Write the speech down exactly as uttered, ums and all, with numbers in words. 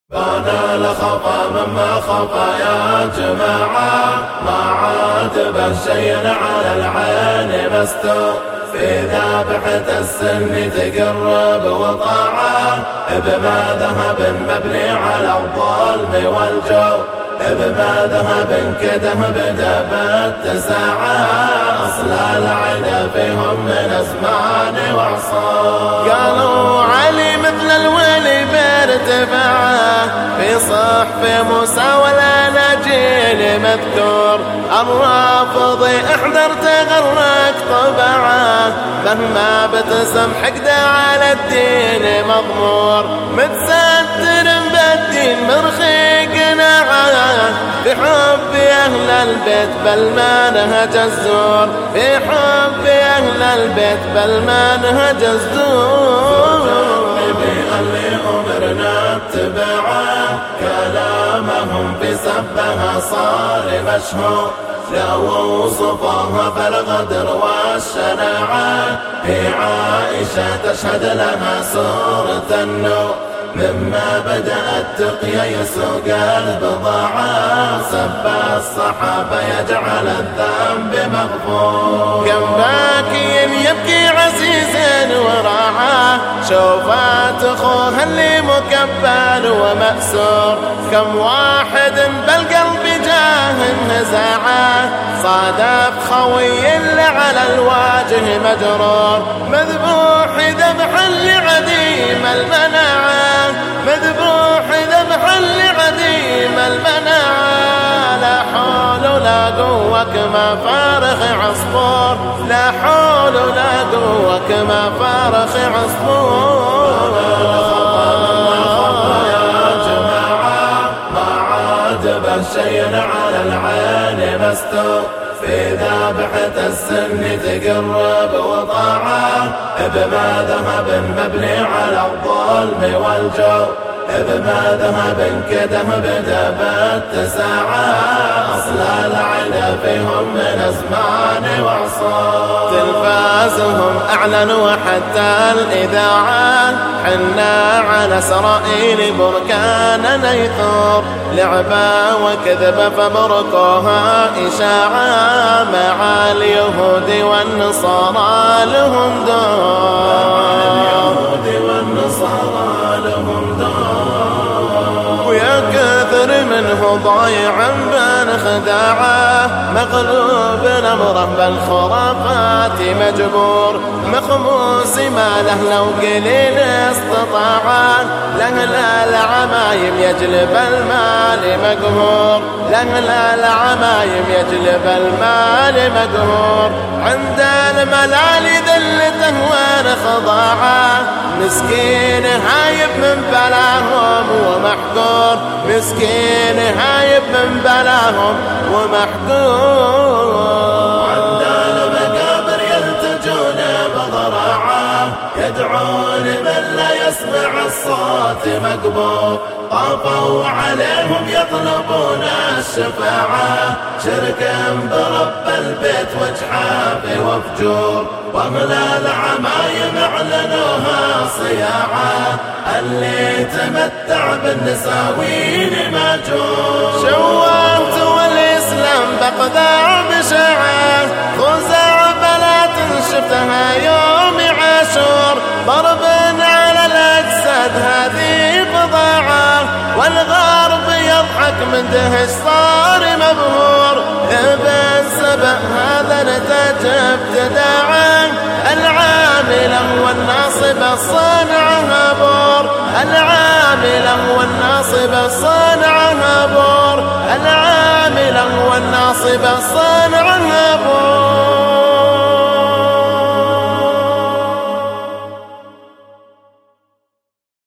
أنا لخفى مما خفى يا جماعة، ما عاد بالشيء على العين مستور، في ذابحة السن تقرب وطاعة، بما ذهب مبني على الظلم والجور، بما ذهب كده بدا بالتساعة، أصل العدا فيهم من أزمان وعصور. قالوا علي مثل الولي بارتفاعه، في صحف موسى والأناجيل مذكور، الرافض احذر تغرق طبعه، مهما بتسم حقده على الدين مضمور، متستر بالدين مرخي قناعه، في حب أهل البيت بل ما نهج الزور، في حب أهل البيت بل ما نهج الزور. اللي أمرنا اتباعه، كلامهم في سبها صار مشهور، لو وصفوها فالغدر والشناعة، هي عائشة تشهد لها سورة النور، مما بدأت تقيا يسوق البضاعة، سب الصحابة يجعل الذنب مغفور. كم باكي يبكي عزيز وراعاه، شوفات اخوه اللي مكبل ومأسور، كم واحد بالقلب جاه نزاعه، صادف خوي اللي على الواجه مجرور، مذبوح ذبح لعديم المناعه، مذبوح ذبح لعديم المناعه، لا حول ولا قوة كما فارخ عصفور، لا حول ولا قوة كما فارخ عصفور. يا جماعة ما عاد بالشيء على العين مستور، في ذابحة السن تقرب وطاعة، بما ذهب مبني على الظلم والجور، بما ذهب كده بدا بالتساعة، أصل العدا فيهم من أزمان وعصور. تلفازهم أعلنوا حتى الإذاعة، حنا على إسرائيل بركان نيثور، لعبة وكذبة فبركوها إشاعة، مع اليهود والنصارى لهم دور، اليهود والنصارى لهم دور، ويا كثر منه ضايعا بين خداعه، مغلوب أمره بالخرافات مجبور، مخموس ما له لو قليل استطاعه، لأهل العمايم يجلب المال مقهور، لأهل العمايم يجلب المال مقهور، عند الملال ذلته وانخضاعه، مسكين هايب من بلاهم ومحقور، مسكين هايب من بلاهم ومحقور. عند المقابر يلتجون بضراعة، يدعون من لا يسمع الصوت مقبور، طافوا عليهم يطلبون الشفاعة، شركا برب البيت وجحاف وفجور، واهل العمايم اعلنوها صياعة، اللي تمتع بالنساوين ماجور. شوات والإسلام بقذاع بشاعة، خزاع بلات شفتها يوم عاشور، ضرب على الأجساد هذه بضاعة، والغرب يضحك من دهش صار مبهور، ابن سبأ هذا نتاج ابتداعه، العامل والناصب الصانع بور، العامل والناصب الصانع بور، العامل والناصب الصانع